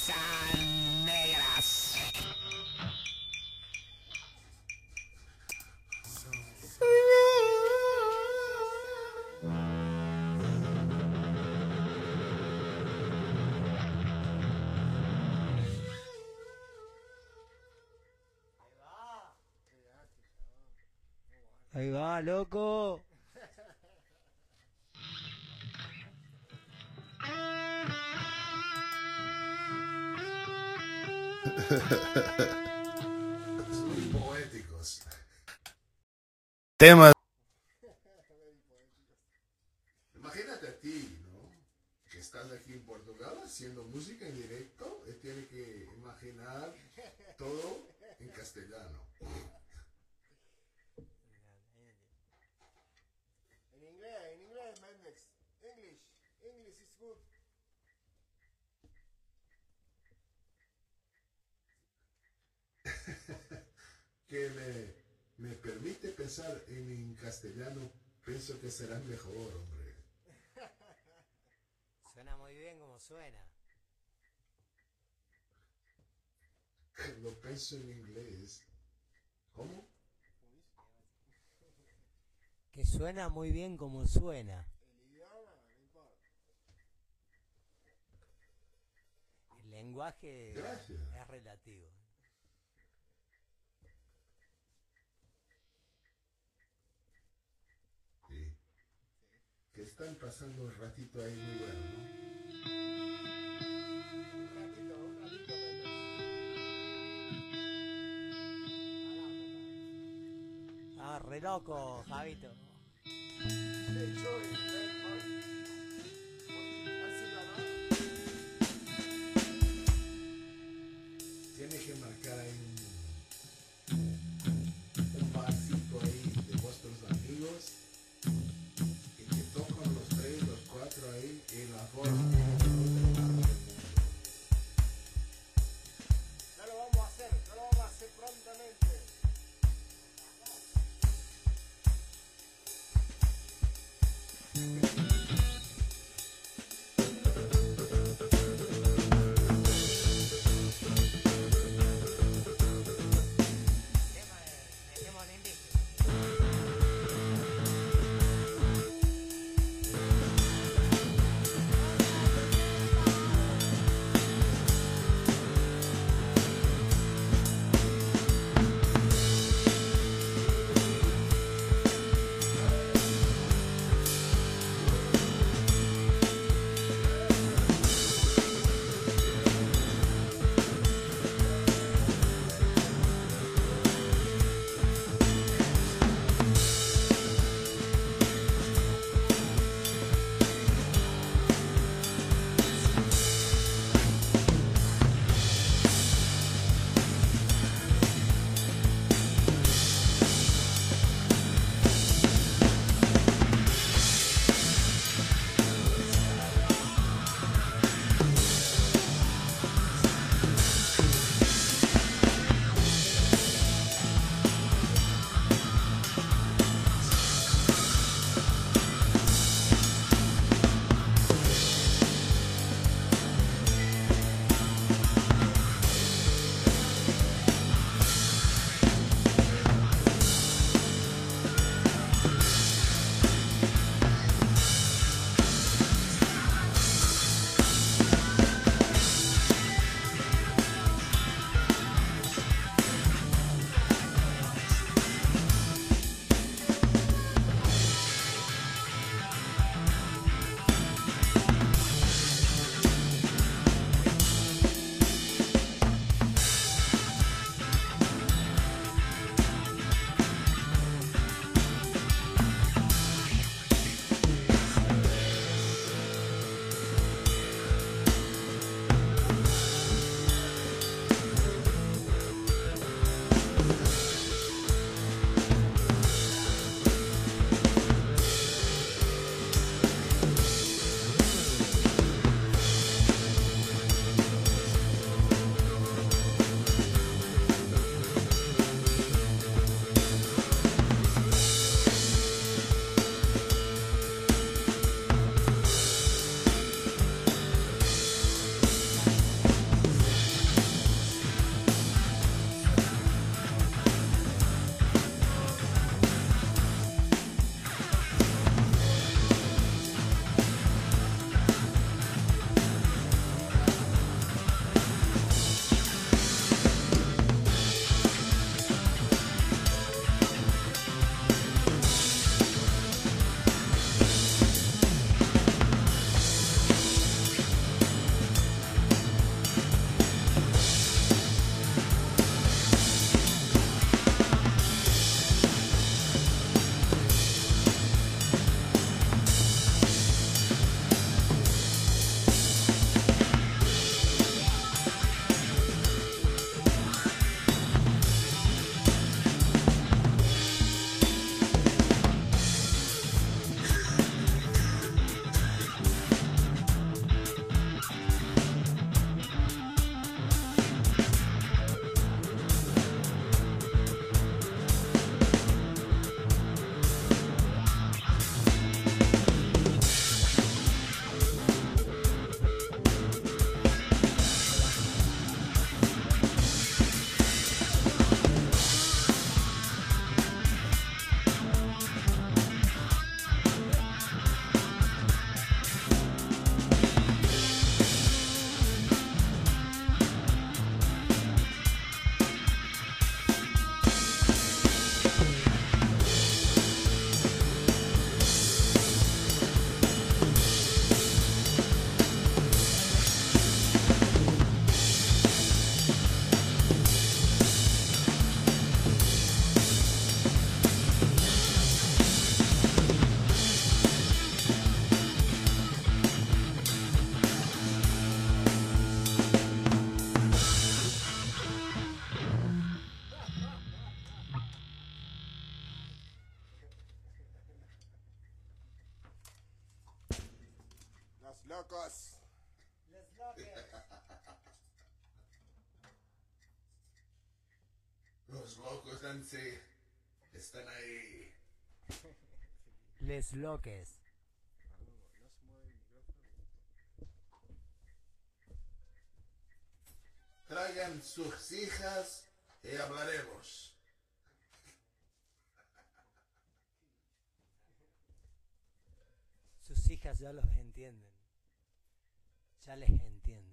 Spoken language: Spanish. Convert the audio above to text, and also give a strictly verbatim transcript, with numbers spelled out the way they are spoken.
negras. Ahí va, loco. Son muy poéticos. Temas. Imagínate a ti, ¿no? Que estás aquí en Portugal haciendo música en directo y tienes que imaginar todo en castellano. En inglés, en inglés, Mendex. English. English is good. Que me, me permite pensar en, en castellano, pienso que será mejor, hombre. Suena muy bien como suena. Lo pienso en inglés. ¿Cómo? Que suena muy bien como suena. El idioma, no importa. El lenguaje Gracias. es relativo. Sí. Que están pasando un ratito ahí muy bueno, ¿no? Un ratito, un ratito, Mendex. Ah, re loco, Javito. Hey, Joey, ven, Mark. Así la mano. Tiene que marcar ahí un, un barcito ahí de vuestros amigos y que tocan los tres, los cuatro ahí y la forma. Ya lo vamos a hacer, ya lo vamos a hacer prontamente. Dejemos el invito. Thank locos. Les locos. Los locos en sí están ahí. Les loques. No se mueve el micrófono. Traigan sus hijas y hablaremos. Sus hijas ya los entienden. Ya les entienden.